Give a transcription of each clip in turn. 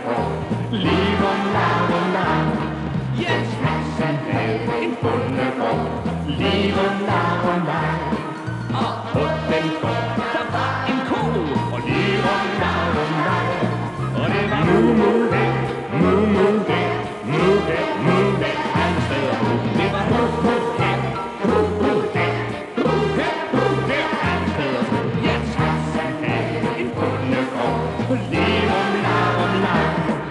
bondegård. Lever lar. Jens Hansen havde en bondegård. Lever lar. Og på den gård, der var en ko. Og lever lar. Og det var mu-mu-dæk, mu-mu-dæk, mu-dæk, mu-dæk, alle steder mu. Det var mu-mu-dæk, mu-mu-dæk, mu-dæk, mu-dæk, alle steder mu. Jens Hansen havde en bondegård. Og lever lar.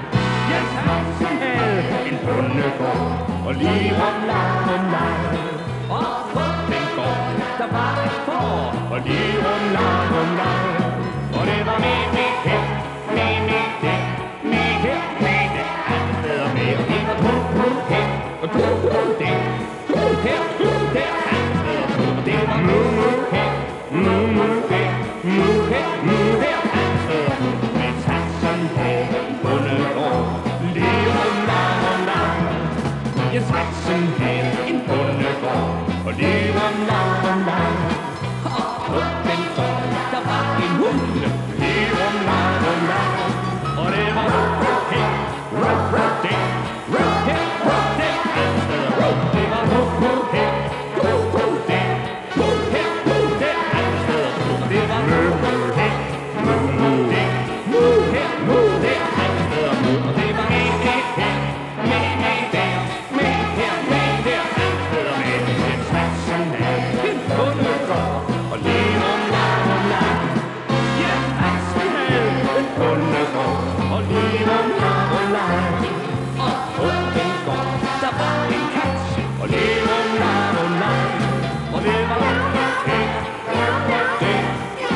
Jens Hansen havde en bondegård. Og lever lar. Og på den gård, der var et får. Og lever lar. Og det var me-me-dæk, me-me-dæk, me-me-dæk, alle steder med. Og det var mu-mu-dæk, og du-du-dæk, du-her-du-dæk, alle steder mu. Og det var mu-mu-dæk, mu-mu-dæk, mu-her, mu-her, alle steder mu. Jens Hansen havde en bondegård. Lever lar. Jens Hansen havde en bondegård. Og lever lar. Og på den gård, der var en hund. Lever lar. Og det var rup-rup-dæk, rup-rup-dæk, rup-her-rup-dæk, alle steder. Det var rup-rup-dæk, rup-rup-dæk, rup-her-rup-dæk, alle steder. Det var rup-rup-dæk, rup-rup-dæk, rup-her-rup-dæk, alle steder. Og det var me-me-dæk, me-me-dæk, me-her-me-dæk, alle steder med. Jens Hansen havde en bondegård. Og lever lar. Jens Hansen havde en bondegård. Og lever lar. Og på den gård, der var en kat. Og lever lar. Og det var rup-rup-dæk, rup-rup-dæk,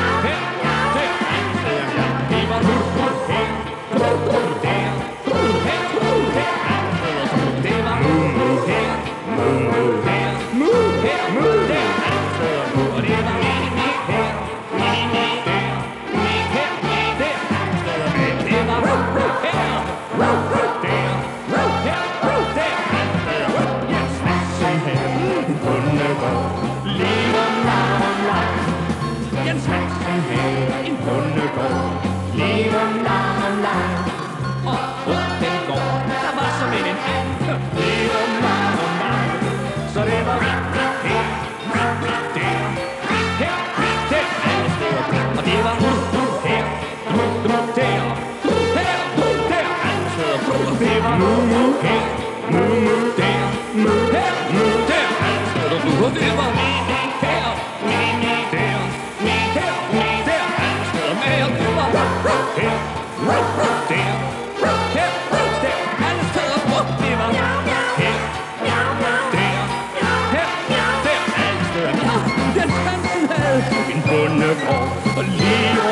her-dæk, alle steder. Det var rup-rup-dæk, rup-rup-dæk, rup-her-rup-dæk, alle steder. Det var rup-rup-dæk, mu-mu-dæk, mu-her-mu-dæk, alle steder. Og det var me-me-dæk, me-me-dæk, me-her-me-dæk, alle steder med. Det var rup-rup-her, rup-rup-dæk, rup-her-rup-dæk, alle steder. Jens Hansen havde en bondegård. Lever lar. Jens Hansen havde en bondegård. Lever lar. Og på den gård, der var som en and. Lever lar. Så det var rup-rup-dæk, rup-rup-dæk, her-dæk, alle steder. Og det var rup-rup-her, rup-rup-dæk, her-dæk, alle steder. Og det var mu-mu-dæk, mu-mu-dæk, mu-her-mu-dæk, alle steder. Og det var me-me-her, me-me-dæk, me-her-me-dæk, alle steder med. Og det var rup-rup-her, rup-rup-dæk, rup-her-rup-dæk, alle steder. Og det var her, Jens Hansen havde en bondegård. Og lever